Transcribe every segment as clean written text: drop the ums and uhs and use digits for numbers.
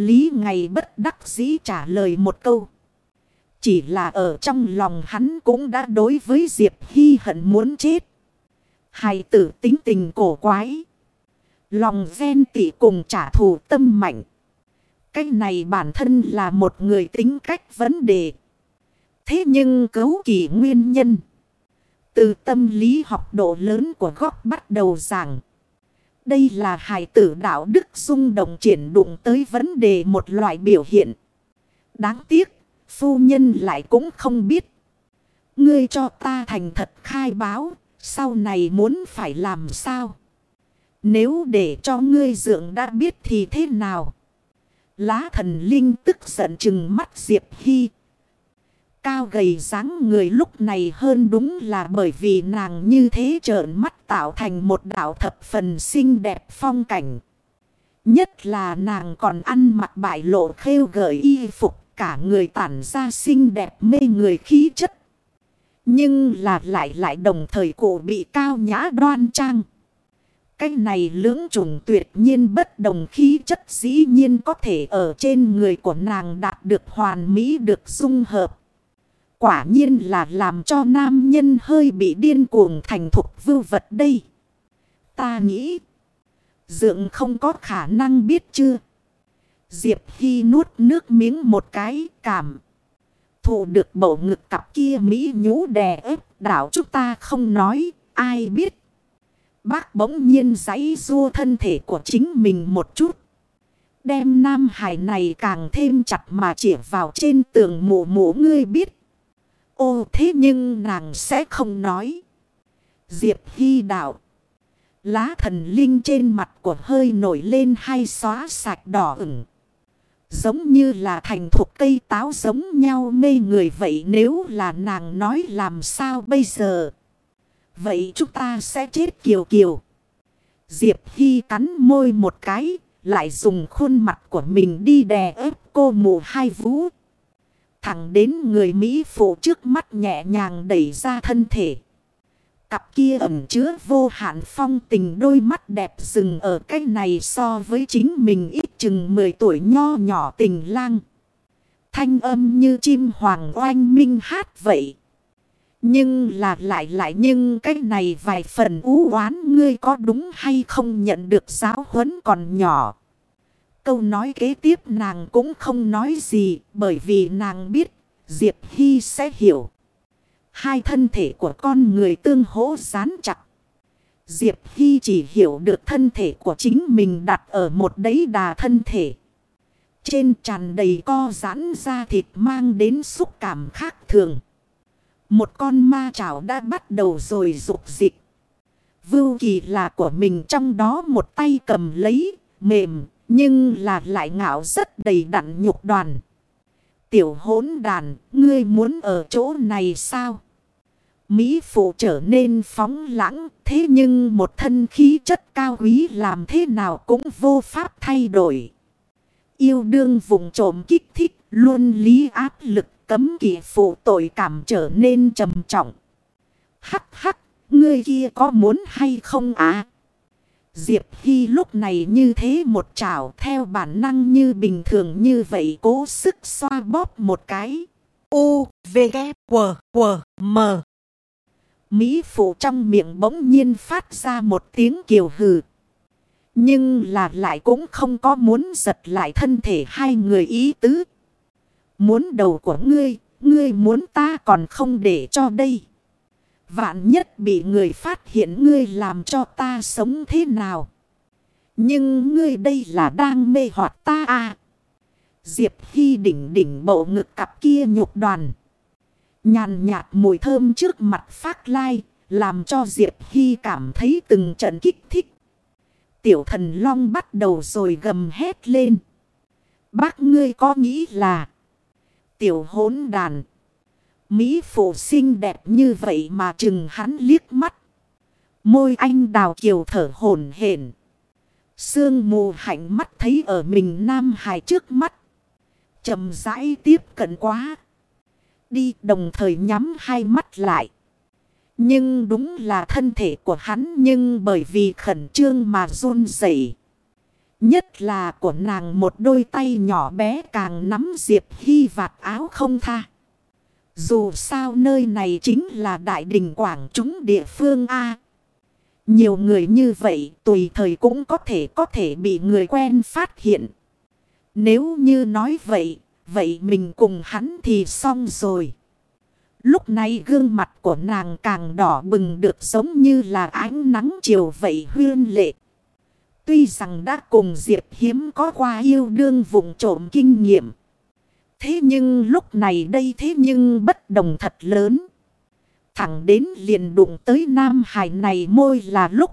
Lý Ngày bất đắc dĩ trả lời một câu. Chỉ là ở trong lòng hắn cũng đã đối với Diệp Hy hận muốn chết. Hài tử tính tình cổ quái. Lòng ghen tị cùng trả thù tâm mạnh. Cái này bản thân là một người tính cách vấn đề. Thế nhưng cấu kỳ nguyên nhân. Từ tâm lý học độ lớn của góc bắt đầu giảng. Đây là hài tử đạo đức xung động triển đụng tới vấn đề một loại biểu hiện. Đáng tiếc, phu nhân lại cũng không biết. Ngươi cho ta thành thật khai báo, sau này muốn phải làm sao? Nếu để cho ngươi dượng đã biết thì thế nào? Lá thần linh tức giận trừng mắt Diệp Hy. Cao gầy dáng người lúc này hơn đúng là bởi vì nàng như thế trợn mắt tạo thành một đạo thập phần xinh đẹp phong cảnh. Nhất là nàng còn ăn mặc bại lộ khêu gợi y phục, cả người tản ra xinh đẹp mê người khí chất. Nhưng là lại đồng thời cổ bị cao nhã đoan trang. Cái này lưỡng trùng tuyệt nhiên bất đồng khí chất dĩ nhiên có thể ở trên người của nàng đạt được hoàn mỹ được dung hợp. Quả nhiên là làm cho nam nhân hơi bị điên cuồng thành thục vưu vật đây. Ta nghĩ, dượng không có khả năng biết chưa? Diệp Hy nuốt nước miếng một cái cảm. Thụ được bầu ngực cặp kia mỹ nhũ đè ép đảo chúng ta không nói, ai biết. Bác bỗng nhiên giãy giụa thân thể của chính mình một chút. Đem nam hải này càng thêm chặt mà chĩa vào trên tường mụ mụ ngươi biết. Ô thế nhưng nàng sẽ không nói. Diệp Hy đạo. Lá thần linh trên mặt của hơi nổi lên hay xóa sạch đỏ ửng. Giống như là thành thuộc cây táo giống nhau mê người vậy, nếu là nàng nói làm sao bây giờ? Vậy chúng ta sẽ chết kiều kiều. Diệp Hy cắn môi một cái, lại dùng khuôn mặt của mình đi đè ép cô mụ hai vú. Thẳng đến người Mỹ phụ trước mắt nhẹ nhàng đẩy ra thân thể. Cặp kia ẩn chứa vô hạn phong tình đôi mắt đẹp dừng ở cái này so với chính mình ít chừng 10 tuổi nho nhỏ tình lang. Thanh âm như chim hoàng oanh minh hát vậy. Nhưng là lại nhưng cái này vài phần ú oán, ngươi có đúng hay không nhận được giáo huấn còn nhỏ. Câu nói kế tiếp nàng cũng không nói gì, bởi vì nàng biết Diệp Hy sẽ hiểu. Hai thân thể của con người tương hỗ dán chặt. Diệp Hy chỉ hiểu được thân thể của chính mình đặt ở một đấy đà thân thể. Trên tràn đầy co giãn da thịt mang đến xúc cảm khác thường. Một con ma chảo đã bắt đầu rồi rục dịch. Vưu kỳ là của mình trong đó một tay cầm lấy, mềm, nhưng là lại ngạo rất đầy đặn nhục đoàn. Tiểu hỗn đàn, ngươi muốn ở chỗ này sao? Mỹ phụ trở nên phóng lãng, thế nhưng một thân khí chất cao quý làm thế nào cũng vô pháp thay đổi. Yêu đương vùng trộm kích thích, luôn lý áp lực cấm kỵ phụ tội cảm trở nên trầm trọng. Hắc hắc, ngươi kia có muốn hay không á? Diệp Hy lúc này như thế một chảo theo bản năng như bình thường như vậy cố sức xoa bóp một cái. U, V, K, W, W, M. Mỹ phụ trong miệng bỗng nhiên phát ra một tiếng kiều hừ. Nhưng là lại cũng không có muốn giật lại thân thể hai người ý tứ. Muốn đầu của ngươi muốn ta còn không để cho đây. Vạn nhất bị người phát hiện ngươi làm cho ta sống thế nào. Nhưng ngươi đây là đang mê hoặc ta à. Diệp Hy đỉnh bộ ngực cặp kia nhục đoàn. Nhàn nhạt mùi thơm trước mặt phát lai, làm cho Diệp Hy cảm thấy từng trận kích thích. Tiểu thần long bắt đầu rồi gầm hét lên. Bác ngươi có nghĩ là tiểu hỗn đàn. Mỹ phụ xinh đẹp như vậy mà chừng hắn liếc mắt. Môi anh đào kiều thở hổn hển. Sương mù hạnh mắt thấy ở mình nam hài trước mắt. Chậm rãi tiếp cận quá. Đi đồng thời nhắm hai mắt lại. Nhưng đúng là thân thể của hắn nhưng bởi vì khẩn trương mà run rẩy. Nhất là của nàng một đôi tay nhỏ bé càng nắm Diệp Hy vạt áo không tha. Dù sao nơi này chính là đại đình quảng chúng địa phương A. Nhiều người như vậy tùy thời cũng có thể bị người quen phát hiện. Nếu như nói vậy, vậy mình cùng hắn thì xong rồi. Lúc này gương mặt của nàng càng đỏ bừng được giống như là ánh nắng chiều vậy huyên lệ. Tuy rằng đã cùng Diệp Hiếm có qua yêu đương vụng trộm kinh nghiệm. Thế nhưng lúc này đây thế nhưng bất đồng thật lớn. Thẳng đến liền đụng tới nam hài này môi là lúc.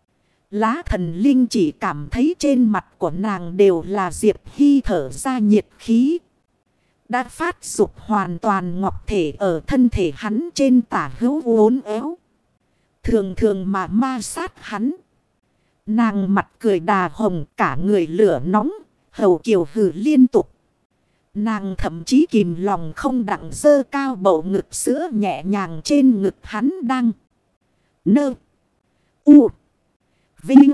Lá thần linh chỉ cảm thấy trên mặt của nàng đều là Diệp Hy thở ra nhiệt khí. Đã phát dục hoàn toàn ngọc thể ở thân thể hắn trên tả hữu uốn éo. Thường thường mà ma sát hắn. Nàng mặt cười đà hồng cả người lửa nóng, hầu kiều hử liên tục. Nàng thậm chí kìm lòng không đặng dơ cao bầu ngực sữa nhẹ nhàng trên ngực hắn đang. Nơ. U. Vinh.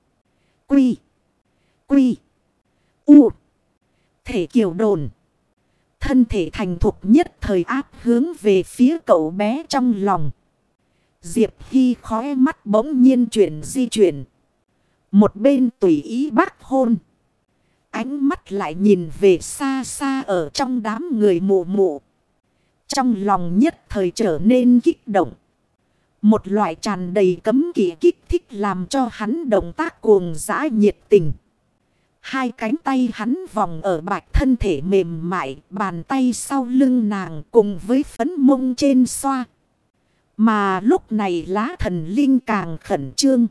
Quy. Quy. U. Thể kiều đồn. Thân thể thành thục nhất thời áp hướng về phía cậu bé trong lòng. Diệp Hy khóe mắt bỗng nhiên di chuyển. Một bên tùy ý bác hôn. Ánh mắt lại nhìn về xa xa ở trong đám người mụ mụ. Trong lòng nhất thời trở nên kích động. Một loại tràn đầy cấm kỵ kích thích làm cho hắn động tác cuồng dã nhiệt tình. Hai cánh tay hắn vòng ở bạch thân thể mềm mại, bàn tay sau lưng nàng cùng với phấn mông trên xoa. Mà lúc này lá thần linh càng khẩn trương.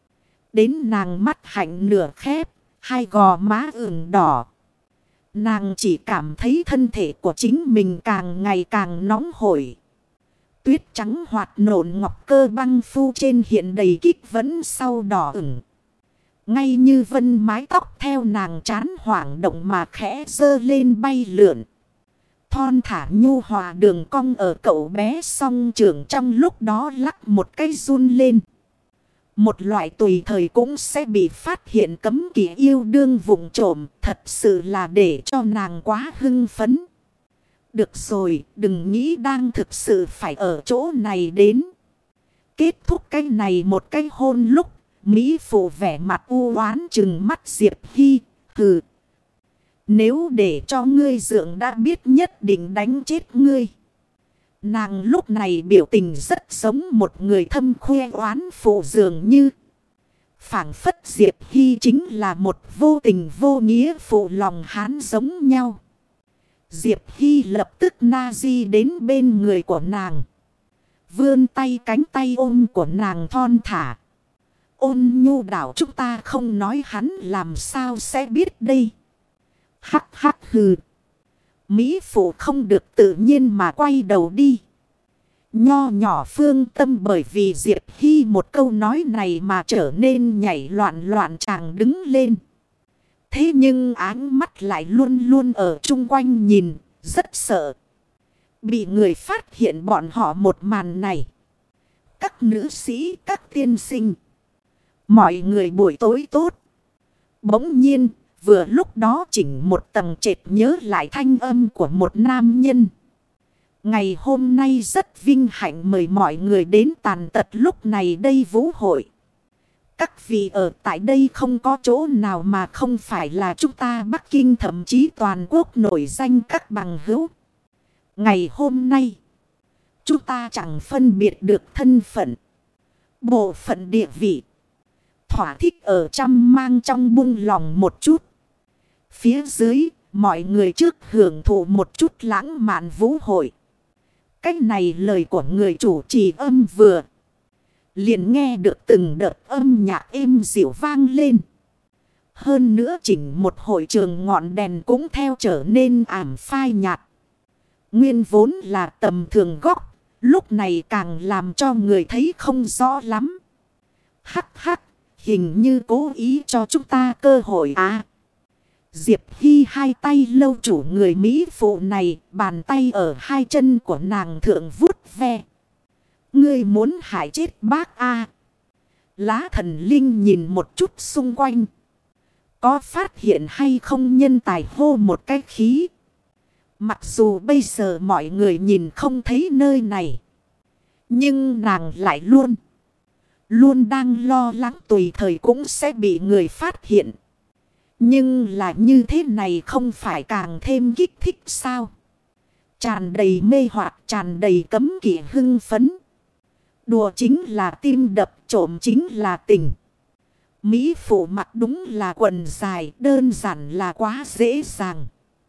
Đến nàng mắt hạnh nửa khép, hai gò má ửng đỏ. Nàng chỉ cảm thấy thân thể của chính mình càng ngày càng nóng hổi. Tuyết trắng hoạt nộn ngọc cơ băng phu trên hiện đầy kích vẫn sau đỏ ửng. Ngay như vân mái tóc theo nàng trán hoảng động mà khẽ dơ lên bay lượn. Thon thả nhu hòa đường cong ở cậu bé song trưởng trong lúc đó lắc một cái run lên. Một loại tùy thời cũng sẽ bị phát hiện cấm kỵ yêu đương vụng trộm, thật sự là để cho nàng quá hưng phấn. Được rồi, đừng nghĩ đang thực sự phải ở chỗ này đến. Kết thúc cái này một cái hôn lúc, Mỹ phụ vẻ mặt u oán trừng mắt Diệp Hy, hừ. Nếu để cho ngươi dượng đã biết nhất định đánh chết ngươi. Nàng lúc này biểu tình rất giống một người thâm khoe oán phụ dường như. Phảng phất Diệp Hy chính là một vô tình vô nghĩa phụ lòng hán giống nhau. Diệp Hy lập tức na di đến bên người của nàng. Vươn tay cánh tay ôm của nàng thon thả. Ôn nhu đảo chúng ta không nói hắn làm sao sẽ biết đây. Hắc hắc hừ. Mỹ phụ không được tự nhiên mà quay đầu đi. Nho nhỏ Phương Tâm bởi vì Diệp Hy một câu nói này mà trở nên nhảy loạn loạn chàng đứng lên. Thế nhưng áng mắt lại luôn luôn ở chung quanh nhìn, rất sợ. Bị người phát hiện bọn họ một màn này. Các nữ sĩ, các tiên sinh. Mọi người buổi tối tốt. Bỗng nhiên, vừa lúc đó chỉnh một tầng trệt nhớ lại thanh âm của một nam nhân. Ngày hôm nay rất vinh hạnh mời mọi người đến tàn tật lúc này đây vũ hội. Các vị ở tại đây không có chỗ nào mà không phải là chúng ta Bắc Kinh thậm chí toàn quốc nổi danh các bằng hữu. Ngày hôm nay, chúng ta chẳng phân biệt được thân phận, bộ phận địa vị. Thỏa thích ở trăm mang trong bung lòng một chút. Phía dưới, mọi người trước hưởng thụ một chút lãng mạn vũ hội. Cách này lời của người chủ trì âm vừa. Liền nghe được từng đợt âm nhạc êm dịu vang lên. Hơn nữa chỉnh một hội trường ngọn đèn cũng theo trở nên ảm phai nhạt. Nguyên vốn là tầm thường góc. Lúc này càng làm cho người thấy không rõ lắm. Hắc hắc. Hình như cố ý cho chúng ta cơ hội à. Diệp Hy hai tay lâu chủ người Mỹ phụ này. Bàn tay ở hai chân của nàng thượng vuốt ve. Ngươi muốn hại chết bác à. Lá thần linh nhìn một chút xung quanh. có phát hiện hay không nhân tài hô một cái khí. Mặc dù bây giờ mọi người nhìn không thấy nơi này. Nhưng nàng lại luôn đang lo lắng tùy thời cũng sẽ bị người phát hiện. Nhưng là như thế này không phải càng thêm kích thích sao? Tràn đầy mê hoặc, tràn đầy cấm kỵ hưng phấn. Đùa chính là tim đập, trộm chính là tình. Mỹ phụ mặc đúng là quần dài, đơn giản là quá dễ dàng.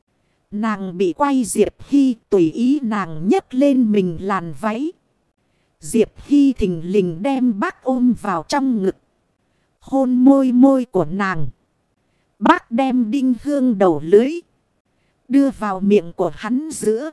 Nàng bị quay Diệp Hy, tùy ý nàng nhấc lên mình làn váy. Diệp Hy thình lình đem bác ôm vào trong ngực. Hôn môi môi của nàng. Bác đem đinh hương đầu lưới đưa vào miệng của hắn giữa.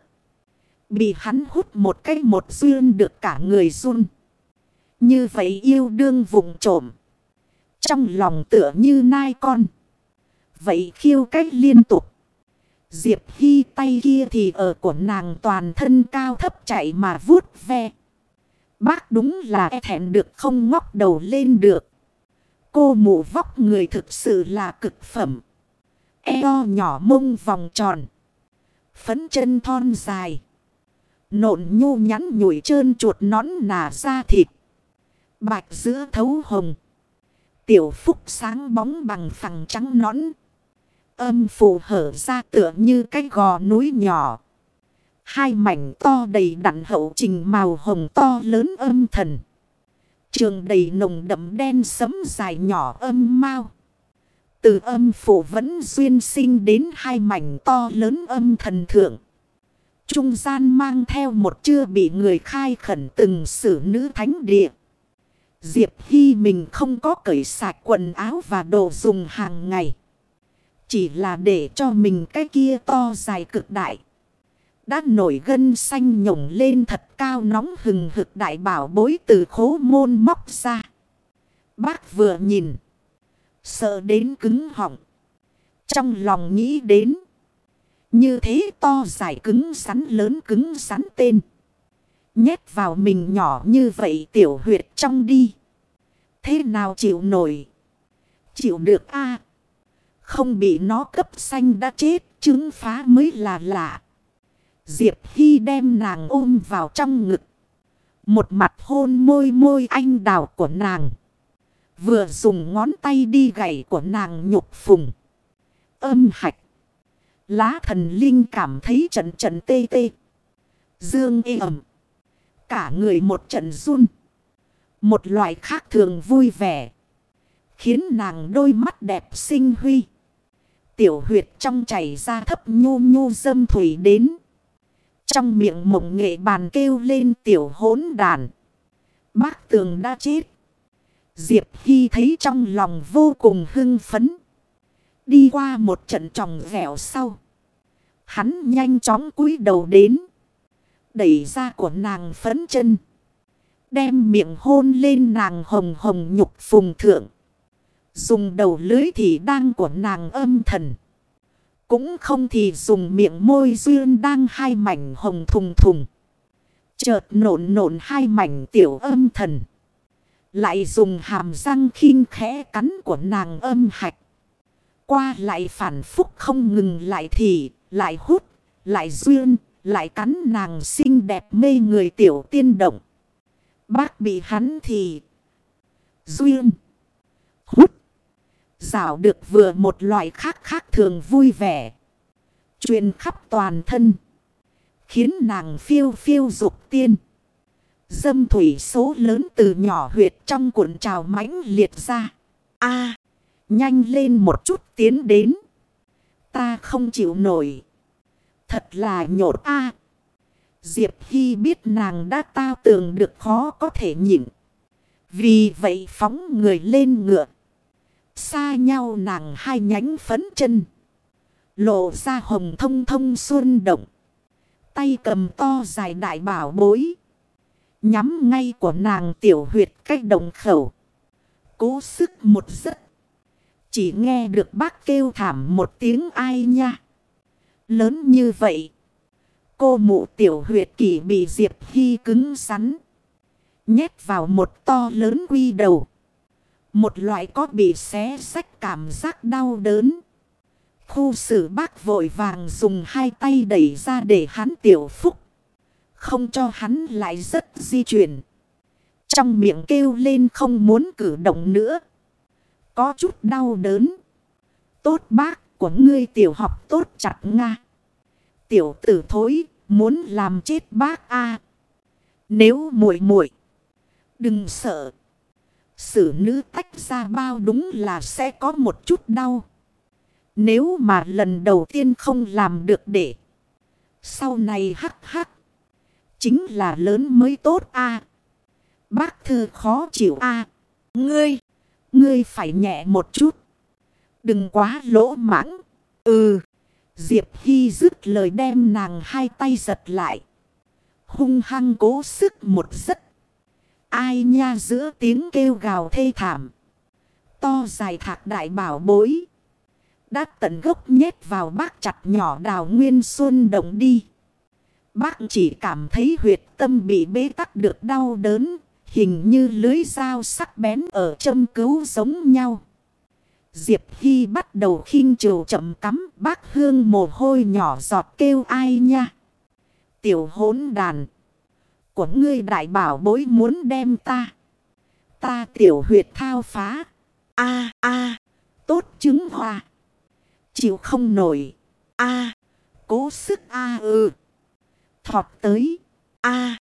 Bị hắn hút một cái một duyên được cả người run. Như vậy yêu đương vụng trộm. Trong lòng tựa như nai con. Vậy khiêu cách liên tục. Diệp Hy tay kia thì ở của nàng toàn thân cao thấp chạy mà vuốt ve. Bác đúng là e thẹn được không ngóc đầu lên được. Cô mụ vóc người thực sự là cực phẩm. Eo nhỏ mông vòng tròn. Phấn chân thon dài. Nộn nhu nhắn nhủi trơn chuột nón nà da thịt. Bạch giữa thấu hồng. Tiểu phúc sáng bóng bằng phẳng trắng nõn. Âm phủ hở ra tựa như cái gò núi nhỏ. Hai mảnh to đầy đặn hậu trình màu hồng to lớn âm thần. Trường đầy nồng đậm đen sẫm dài nhỏ âm mau. Từ âm phủ vẫn duyên sinh đến hai mảnh to lớn âm thần thượng. Trung gian mang theo một chưa bị người khai khẩn từng sử nữ thánh địa. Diệp Hy mình không có cởi sạch quần áo và đồ dùng hàng ngày. Chỉ là để cho mình cái kia to dài cực đại. Đã nổi gân xanh nhổng lên thật cao nóng hừng hực đại bảo bối từ khố môn móc ra. Bác vừa nhìn. Sợ đến cứng họng. Trong lòng nghĩ đến. Như thế to dài cứng rắn lớn cứng rắn tên. Nhét vào mình nhỏ như vậy tiểu huyệt trong đi. Thế nào chịu nổi? Chịu được a. Không bị nó cấp xanh đã chết, trứng phá mới là lạ. Diệp Hy đem nàng ôm vào trong ngực. Một mặt hôn môi môi anh đào của nàng. Vừa dùng ngón tay đi gảy của nàng nhục phùng. Âm hạch. Lá thần linh cảm thấy trận trận tê tê. Dương ê ẩm. Cả người một trận run. Một loại khác thường vui vẻ. Khiến nàng đôi mắt đẹp xinh huy. Tiểu huyệt trong chảy ra thấp nhu nhu dâm thủy đến. Trong miệng mộng nghệ bàn kêu lên tiểu hỗn đàn. Bác Tường đã chết. Diệp Hy thấy trong lòng vô cùng hưng phấn. Đi qua một trận tròng vẹo sau. Hắn nhanh chóng cúi đầu đến. Đẩy ra của nàng phấn chân. Đem miệng hôn lên nàng hồng hồng nhục phùng thượng. Dùng đầu lưới thì đang của nàng âm thần. Cũng không thì dùng miệng môi duyên đang hai mảnh hồng thùng thùng. Chợt nộn nộn hai mảnh tiểu âm thần. Lại dùng hàm răng khinh khẽ cắn của nàng âm hạch. Qua lại phản phúc không ngừng lại thì, lại hút, lại duyên, lại cắn nàng xinh đẹp mê người tiểu tiên động. Bác bị hắn thì duyên, hút, dạo được vừa một loại khác thường vui vẻ. Truyền khắp toàn thân. Khiến nàng phiêu phiêu dục tiên. Dâm thủy số lớn từ nhỏ huyệt trong cuộn trào mãnh liệt ra. A, nhanh lên một chút tiến đến. Ta không chịu nổi. Thật là nhột a. Diệp Hy biết nàng đã tao tường được khó có thể nhịn. Vì vậy phóng người lên ngựa. Xa nhau nàng hai nhánh phấn chân. Lộ ra hồng thông thông xuân động. Tay cầm to dài đại bảo bối. Nhắm ngay của nàng tiểu huyệt cách đồng khẩu. Cố sức một giấc. Chỉ nghe được bác kêu thảm một tiếng ai nha. Lớn như vậy. Cô mụ tiểu huyệt kỷ bị Diệp Hy cứng rắn. Nhét vào một to lớn quy đầu. Một loại có bị xé xách cảm giác đau đớn. Khu Sử Bác vội vàng dùng hai tay đẩy ra để hắn tiểu phúc. Không cho hắn lại rất di chuyển. Trong miệng kêu lên không muốn cử động nữa. Có chút đau đớn. Tốt bác, của ngươi tiểu học tốt chặt nga. Tiểu tử thối, muốn làm chết bác a. Nếu muội muội đừng sợ. Sử nữ tách ra bao đúng là sẽ có một chút đau. Nếu mà lần đầu tiên không làm được để. Sau này hắc hắc. Chính là lớn mới tốt a. Bác thư khó chịu a. Ngươi phải nhẹ một chút. Đừng quá lỗ mãng. Ừ. Diệp Hy dứt lời đem nàng hai tay giật lại. Hung hăng cố sức một giấc. Ai nha giữa tiếng kêu gào thê thảm. To dài thạc đại bảo bối. Đã tận gốc nhét vào bác chặt nhỏ Đào Nguyên Xuân Động đi. Bác chỉ cảm thấy huyệt tâm bị bế tắc được đau đớn. Hình như lưới dao sắc bén ở châm cứu giống nhau. Diệp Hy bắt đầu khinh trừ chậm cắm. Bác Hương mồ hôi nhỏ giọt kêu ai nha. Tiểu hỗn đàn. Của ngươi đại bảo bối muốn đem ta. Ta tiểu huyệt thao phá. A tốt trứng hoa. Chịu không nổi. Cố sức thọt tới.